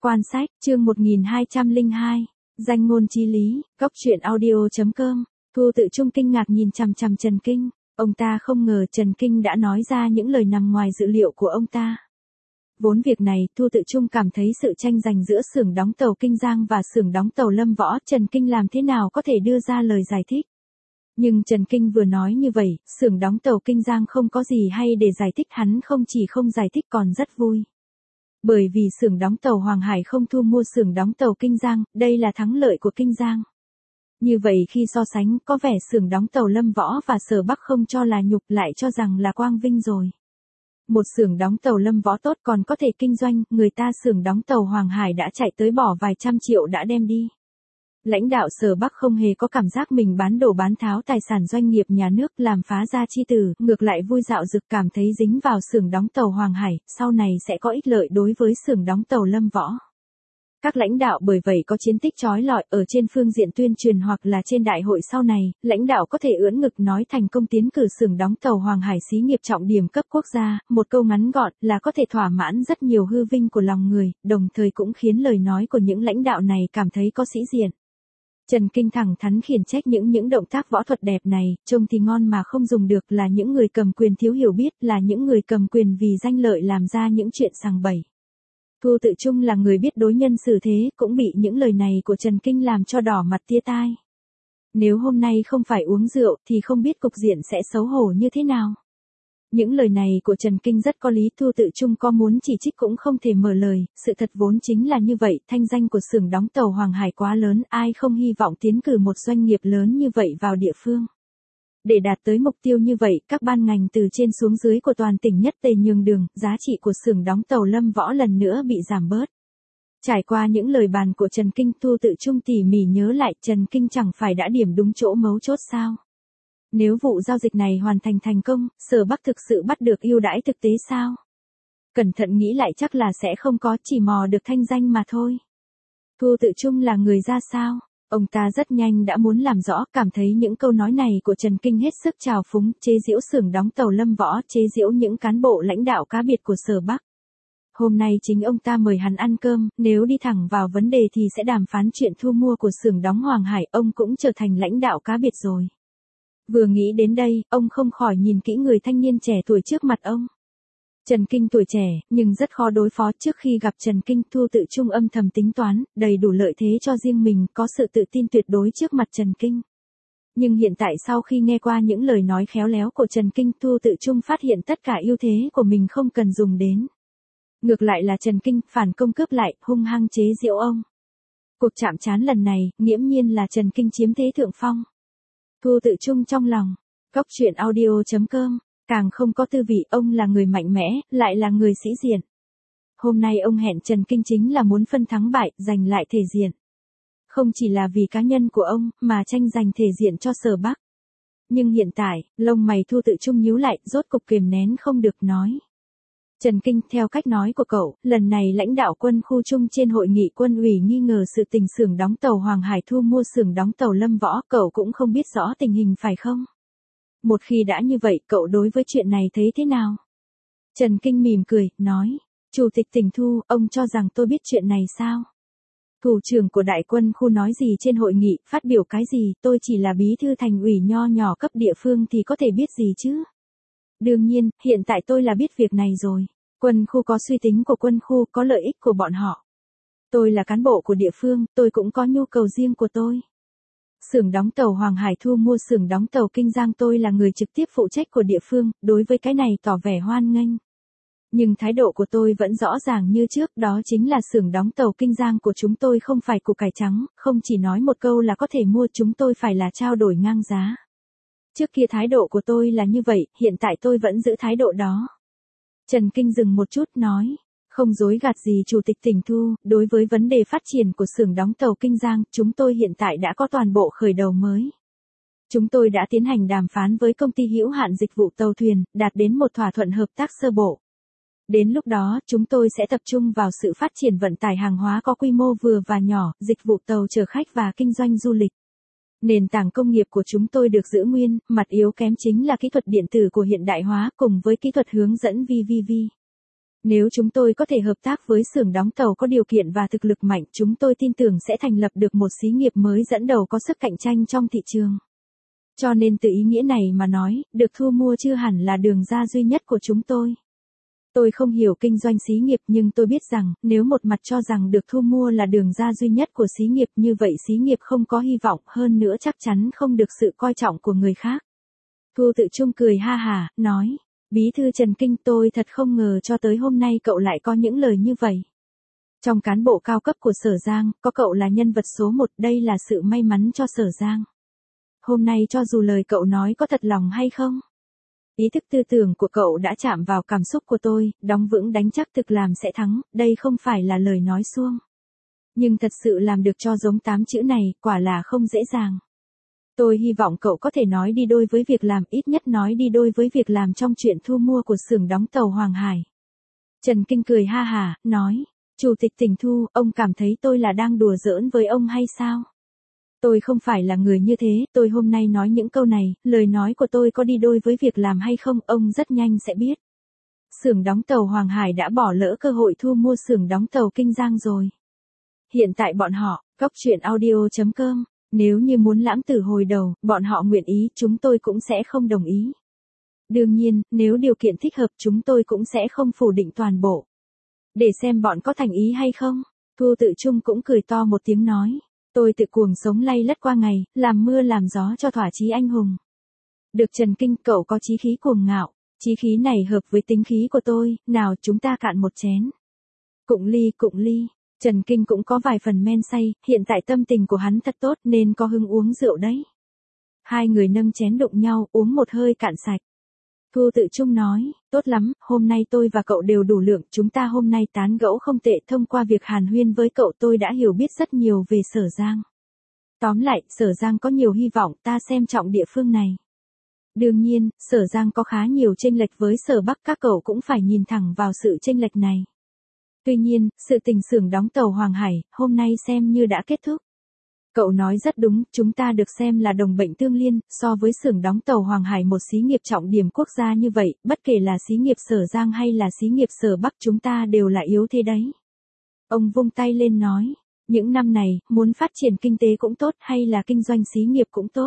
Quan sách, chương 1202, danh ngôn chí lý, góc truyện audio.com, Thu Tự Trung kinh ngạc nhìn chằm chằm Trần Kinh, ông ta không ngờ Trần Kinh đã nói ra những lời nằm ngoài dự liệu của ông ta. Vốn việc này, Thu Tự Trung cảm thấy sự tranh giành giữa xưởng đóng tàu Kinh Giang và xưởng đóng tàu Lâm Võ, Trần Kinh làm thế nào có thể đưa ra lời giải thích. Nhưng Trần Kinh vừa nói như vậy, xưởng đóng tàu Kinh Giang không có gì hay để giải thích, hắn không chỉ không giải thích còn rất vui. Bởi vì xưởng đóng tàu Hoàng Hải không thu mua xưởng đóng tàu Kinh Giang, đây là thắng lợi của Kinh Giang. Như vậy khi so sánh, có vẻ xưởng đóng tàu Lâm Võ và Sở Bắc không cho là nhục, lại cho rằng là quang vinh rồi. Một xưởng đóng tàu Lâm Võ tốt còn có thể kinh doanh, người ta xưởng đóng tàu Hoàng Hải đã chạy tới bỏ vài trăm triệu đã đem đi. Lãnh đạo Sở Bắc không hề có cảm giác mình bán đổ bán tháo tài sản doanh nghiệp nhà nước, làm phá gia chi tử, ngược lại vui dạo dực cảm thấy dính vào xưởng đóng tàu Hoàng Hải, sau này sẽ có ích lợi đối với xưởng đóng tàu Lâm Võ. Các lãnh đạo bởi vậy có chiến tích chói lọi ở trên phương diện tuyên truyền hoặc là trên đại hội sau này, lãnh đạo có thể ưỡn ngực nói thành công tiến cử xưởng đóng tàu Hoàng Hải xí nghiệp trọng điểm cấp quốc gia, một câu ngắn gọn là có thể thỏa mãn rất nhiều hư vinh của lòng người, đồng thời cũng khiến lời nói của những lãnh đạo này cảm thấy có sĩ diện. Trần Kinh thẳng thắn khiển trách những động tác võ thuật đẹp này, trông thì ngon mà không dùng được, là những người cầm quyền thiếu hiểu biết, là những người cầm quyền vì danh lợi làm ra những chuyện sằng bậy. Thu Tự Trung là người biết đối nhân xử thế, cũng bị những lời này của Trần Kinh làm cho đỏ mặt tía tai. Nếu hôm nay không phải uống rượu thì không biết cục diện sẽ xấu hổ như thế nào. Những lời này của Trần Kinh rất có lý, Thu Tự Trung có muốn chỉ trích cũng không thể mở lời, sự thật vốn chính là như vậy, thanh danh của xưởng đóng tàu Hoàng Hải quá lớn, ai không hy vọng tiến cử một doanh nghiệp lớn như vậy vào địa phương. Để đạt tới mục tiêu như vậy, các ban ngành từ trên xuống dưới của toàn tỉnh nhất tề nhường đường, giá trị của xưởng đóng tàu Lâm Võ lần nữa bị giảm bớt. Trải qua những lời bàn của Trần Kinh, Thu Tự Trung tỉ mỉ nhớ lại, Trần Kinh chẳng phải đã điểm đúng chỗ mấu chốt sao? Nếu vụ giao dịch này hoàn thành thành công, Sở Bắc thực sự bắt được ưu đãi thực tế sao? Cẩn thận nghĩ lại chắc là sẽ không có, chỉ mò được thanh danh mà thôi. Thu Tự Trung là người ra sao? Ông ta rất nhanh đã muốn làm rõ, cảm thấy những câu nói này của Trần Kinh hết sức trào phúng, chế giễu xưởng đóng tàu Lâm Võ, chế giễu những cán bộ lãnh đạo cá biệt của Sở Bắc. Hôm nay chính ông ta mời hắn ăn cơm, nếu đi thẳng vào vấn đề thì sẽ đàm phán chuyện thu mua của xưởng đóng Hoàng Hải, ông cũng trở thành lãnh đạo cá biệt rồi. Vừa nghĩ đến đây, ông không khỏi nhìn kỹ người thanh niên trẻ tuổi trước mặt ông. Trần Kinh tuổi trẻ, nhưng rất khó đối phó. Trước khi gặp Trần Kinh, Thu Tự Trung âm thầm tính toán, đầy đủ lợi thế cho riêng mình, có sự tự tin tuyệt đối trước mặt Trần Kinh. Nhưng hiện tại sau khi nghe qua những lời nói khéo léo của Trần Kinh, Thu Tự Trung phát hiện tất cả ưu thế của mình không cần dùng đến. Ngược lại là Trần Kinh, phản công cướp lại, hung hăng chế giễu ông. Cuộc chạm trán lần này, nghiễm nhiên là Trần Kinh chiếm thế thượng phong. Thu Tự Trung trong lòng, góc truyện audio.com, càng không có tư vị, ông là người mạnh mẽ, lại là người sĩ diện. Hôm nay ông hẹn Trần Kinh chính là muốn phân thắng bại, giành lại thể diện. Không chỉ là vì cá nhân của ông, mà tranh giành thể diện cho Sở Bắc. Nhưng hiện tại, lông mày Thu Tự Trung nhíu lại, rốt cục kiềm nén không được nói. Trần Kinh, theo cách nói của cậu, lần này lãnh đạo quân khu Trung trên hội nghị quân ủy nghi ngờ sự tình xưởng đóng tàu Hoàng Hải thu mua xưởng đóng tàu Lâm Võ, cậu cũng không biết rõ tình hình phải không? Một khi đã như vậy, cậu đối với chuyện này thấy thế nào? Trần Kinh mỉm cười, nói, Chủ tịch tỉnh Thu, ông cho rằng tôi biết chuyện này sao? Thủ trưởng của đại quân khu nói gì trên hội nghị, phát biểu cái gì, tôi chỉ là bí thư thành ủy nho nhỏ cấp địa phương thì có thể biết gì chứ? Đương nhiên, hiện tại tôi là biết việc này rồi. Quân khu có suy tính của quân khu, có lợi ích của bọn họ. Tôi là cán bộ của địa phương, tôi cũng có nhu cầu riêng của tôi. Xưởng đóng tàu Hoàng Hải thu mua xưởng đóng tàu Kinh Giang, tôi là người trực tiếp phụ trách của địa phương, đối với cái này tỏ vẻ hoan nghênh. Nhưng thái độ của tôi vẫn rõ ràng như trước, đó chính là xưởng đóng tàu Kinh Giang của chúng tôi không phải củ cải trắng, không chỉ nói một câu là có thể mua, chúng tôi phải là trao đổi ngang giá. Trước kia thái độ của tôi là như vậy, hiện tại tôi vẫn giữ thái độ đó. Trần Kinh dừng một chút nói, không dối gạt gì Chủ tịch tỉnh Thu, đối với vấn đề phát triển của xưởng đóng tàu Kinh Giang, chúng tôi hiện tại đã có toàn bộ khởi đầu mới. Chúng tôi đã tiến hành đàm phán với công ty hữu hạn dịch vụ tàu thuyền, đạt đến một thỏa thuận hợp tác sơ bộ. Đến lúc đó, chúng tôi sẽ tập trung vào sự phát triển vận tải hàng hóa có quy mô vừa và nhỏ, dịch vụ tàu chở khách và kinh doanh du lịch. Nền tảng công nghiệp của chúng tôi được giữ nguyên, mặt yếu kém chính là kỹ thuật điện tử của hiện đại hóa cùng với kỹ thuật hướng dẫn VVV. Nếu chúng tôi có thể hợp tác với xưởng đóng tàu có điều kiện và thực lực mạnh, chúng tôi tin tưởng sẽ thành lập được một xí nghiệp mới dẫn đầu có sức cạnh tranh trong thị trường. Cho nên từ ý nghĩa này mà nói, được thu mua chưa hẳn là đường ra duy nhất của chúng tôi. Tôi không hiểu kinh doanh xí nghiệp nhưng tôi biết rằng, nếu một mặt cho rằng được thu mua là đường ra duy nhất của xí nghiệp như vậy xí nghiệp không có hy vọng, hơn nữa chắc chắn không được sự coi trọng của người khác. Thu Tự Trung cười ha hả, nói, Bí thư Trần Kinh, tôi thật không ngờ cho tới hôm nay cậu lại có những lời như vậy. Trong cán bộ cao cấp của Sở Giang, có cậu là nhân vật số 1, đây là sự may mắn cho Sở Giang. Hôm nay cho dù lời cậu nói có thật lòng hay không, ý thức tư tưởng của cậu đã chạm vào cảm xúc của tôi, đóng vững đánh chắc thực làm sẽ thắng, đây không phải là lời nói suông. Nhưng thật sự làm được cho giống 8 chữ này, quả là không dễ dàng. Tôi hy vọng cậu có thể nói đi đôi với việc làm, ít nhất nói đi đôi với việc làm trong chuyện thu mua của xưởng đóng tàu Hoàng Hải. Trần Kinh cười ha hả, nói, Chủ tịch Tỉnh Thu, ông cảm thấy tôi là đang đùa giỡn với ông hay sao? Tôi không phải là người như thế, tôi hôm nay nói những câu này, lời nói của tôi có đi đôi với việc làm hay không, ông rất nhanh sẽ biết. Xưởng đóng tàu Hoàng Hải đã bỏ lỡ cơ hội thu mua xưởng đóng tàu Kinh Giang rồi. Hiện tại bọn họ, Cóc Truyện Audio.com, nếu như muốn lãng tử hồi đầu, bọn họ nguyện ý, chúng tôi cũng sẽ không đồng ý. Đương nhiên, nếu điều kiện thích hợp chúng tôi cũng sẽ không phủ định toàn bộ. Để xem bọn có thành ý hay không. Thu Tự Trung cũng cười to một tiếng nói. Tôi tự cuồng sống lay lất qua ngày, làm mưa làm gió cho thỏa chí anh hùng. Được Trần Kinh, cậu có chí khí cuồng ngạo, chí khí này hợp với tính khí của tôi, nào chúng ta cạn một chén. Cụng ly, Trần Kinh cũng có vài phần men say, hiện tại tâm tình của hắn thật tốt nên có hứng uống rượu đấy. Hai người nâng chén đụng nhau, uống một hơi cạn sạch. Thu Tự Trung nói, tốt lắm, hôm nay tôi và cậu đều đủ lượng, chúng ta hôm nay tán gẫu không tệ, thông qua việc hàn huyên với cậu tôi đã hiểu biết rất nhiều về Sở Giang. Tóm lại, Sở Giang có nhiều hy vọng, ta xem trọng địa phương này. Đương nhiên, Sở Giang có khá nhiều chênh lệch với Sở Bắc, các cậu cũng phải nhìn thẳng vào sự chênh lệch này. Tuy nhiên, sự tình xưởng đóng tàu Hoàng Hải, hôm nay xem như đã kết thúc. Cậu nói rất đúng, chúng ta được xem là đồng bệnh tương liên, so với xưởng đóng tàu Hoàng Hải một xí nghiệp trọng điểm quốc gia như vậy, bất kể là xí nghiệp Sở Giang hay là xí nghiệp Sở Bắc chúng ta đều là yếu thế đấy. Ông vung tay lên nói, những năm này, muốn phát triển kinh tế cũng tốt hay là kinh doanh xí nghiệp cũng tốt.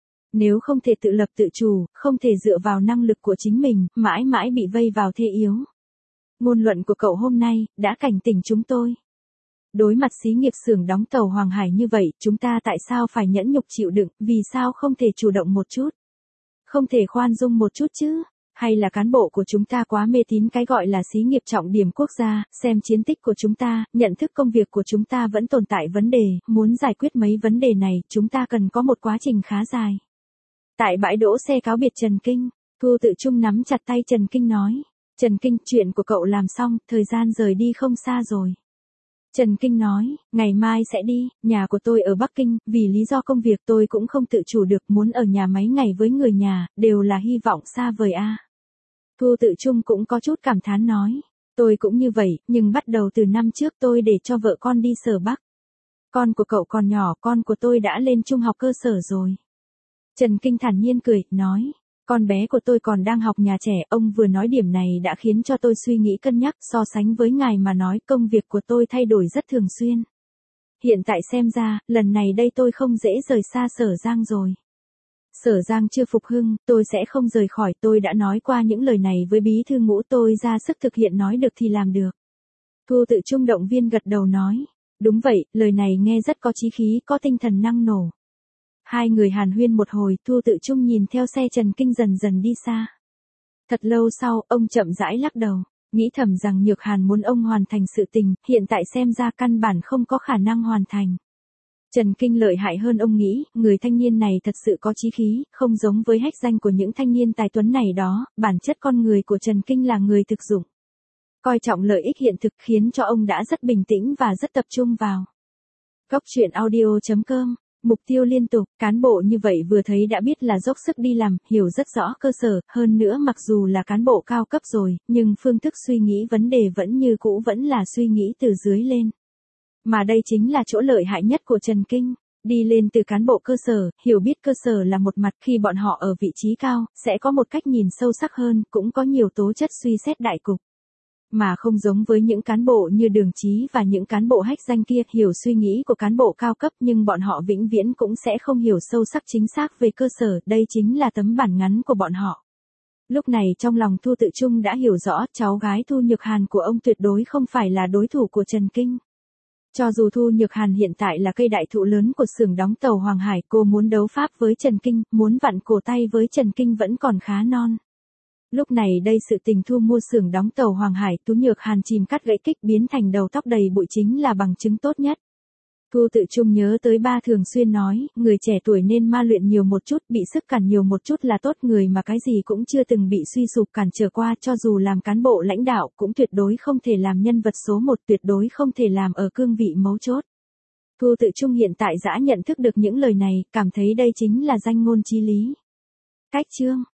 Nếu không thể tự lập tự chủ, không thể dựa vào năng lực của chính mình, mãi mãi bị vây vào thế yếu. Ngôn luận của cậu hôm nay, đã cảnh tỉnh chúng tôi. Đối mặt xí nghiệp xưởng đóng tàu Hoàng Hải như vậy, chúng ta tại sao phải nhẫn nhục chịu đựng, vì sao không thể chủ động một chút? Không thể khoan dung một chút chứ? Hay là cán bộ của chúng ta quá mê tín cái gọi là xí nghiệp trọng điểm quốc gia, xem chiến tích của chúng ta, nhận thức công việc của chúng ta vẫn tồn tại vấn đề, muốn giải quyết mấy vấn đề này, chúng ta cần có một quá trình khá dài. Tại bãi đỗ xe cáo biệt Trần Kinh, Thu Tự Trung nắm chặt tay Trần Kinh nói, Trần Kinh, chuyện của cậu làm xong, thời gian rời đi không xa rồi. Trần Kinh nói, ngày mai sẽ đi, nhà của tôi ở Bắc Kinh, vì lý do công việc tôi cũng không tự chủ được, muốn ở nhà mấy ngày với người nhà, đều là hy vọng xa vời a. Thu Tự Trung cũng có chút cảm thán nói, tôi cũng như vậy, nhưng bắt đầu từ năm trước tôi để cho vợ con đi Sở Bắc. Con của cậu còn nhỏ, con của tôi đã lên trung học cơ sở rồi. Trần Kinh thản nhiên cười, nói, con bé của tôi còn đang học nhà trẻ, ông vừa nói điểm này đã khiến cho tôi suy nghĩ cân nhắc, so sánh với ngài mà nói công việc của tôi thay đổi rất thường xuyên. Hiện tại xem ra, lần này đây tôi không dễ rời xa Sở Giang rồi. Sở Giang chưa phục hưng, tôi sẽ không rời khỏi, tôi đã nói qua những lời này với bí thư Ngũ, tôi ra sức thực hiện, nói được thì làm được. Thu Tự Trung động viên gật đầu nói, đúng vậy, lời này nghe rất có chí khí, có tinh thần năng nổ. Hai người hàn huyên một hồi, Thu Tự Trung nhìn theo xe Trần Kinh dần dần đi xa. Thật lâu sau, ông chậm rãi lắc đầu, nghĩ thầm rằng Nhược Hàn muốn ông hoàn thành sự tình, hiện tại xem ra căn bản không có khả năng hoàn thành. Trần Kinh lợi hại hơn ông nghĩ, người thanh niên này thật sự có chí khí, không giống với hách danh của những thanh niên tài tuấn này đó, bản chất con người của Trần Kinh là người thực dụng. Coi trọng lợi ích hiện thực khiến cho ông đã rất bình tĩnh và rất tập trung vào. Cóc Truyện Audio.com. Mục tiêu liên tục, cán bộ như vậy vừa thấy đã biết là dốc sức đi làm, hiểu rất rõ cơ sở, hơn nữa mặc dù là cán bộ cao cấp rồi, nhưng phương thức suy nghĩ vấn đề vẫn như cũ, vẫn là suy nghĩ từ dưới lên. Mà đây chính là chỗ lợi hại nhất của Trần Kinh, đi lên từ cán bộ cơ sở, hiểu biết cơ sở là một mặt, khi bọn họ ở vị trí cao, sẽ có một cách nhìn sâu sắc hơn, cũng có nhiều tố chất suy xét đại cục. Mà không giống với những cán bộ như Đường Chí và những cán bộ hách danh kia hiểu suy nghĩ của cán bộ cao cấp nhưng bọn họ vĩnh viễn cũng sẽ không hiểu sâu sắc chính xác về cơ sở, đây chính là tấm bản ngắn của bọn họ. Lúc này trong lòng Thu Tự Trung đã hiểu rõ cháu gái Thu Nhược Hàn của ông tuyệt đối không phải là đối thủ của Trần Kinh. Cho dù Thu Nhược Hàn hiện tại là cây đại thụ lớn của xưởng đóng tàu Hoàng Hải, cô muốn đấu pháp với Trần Kinh, muốn vặn cổ tay với Trần Kinh vẫn còn khá non. Lúc này đây sự tình thu mua xưởng đóng tàu Hoàng Hải, Thu Nhược Hàn chìm cắt gãy kích biến thành đầu tóc đầy bụi chính là bằng chứng tốt nhất. Thu Tự Trung nhớ tới ba thường xuyên nói, người trẻ tuổi nên ma luyện nhiều một chút, bị sức cản nhiều một chút là tốt, người mà cái gì cũng chưa từng bị suy sụp cản trở qua cho dù làm cán bộ lãnh đạo cũng tuyệt đối không thể làm nhân vật số một, tuyệt đối không thể làm ở cương vị mấu chốt. Thu Tự Trung hiện tại đã nhận thức được những lời này, cảm thấy đây chính là danh ngôn chí lý. Cách chương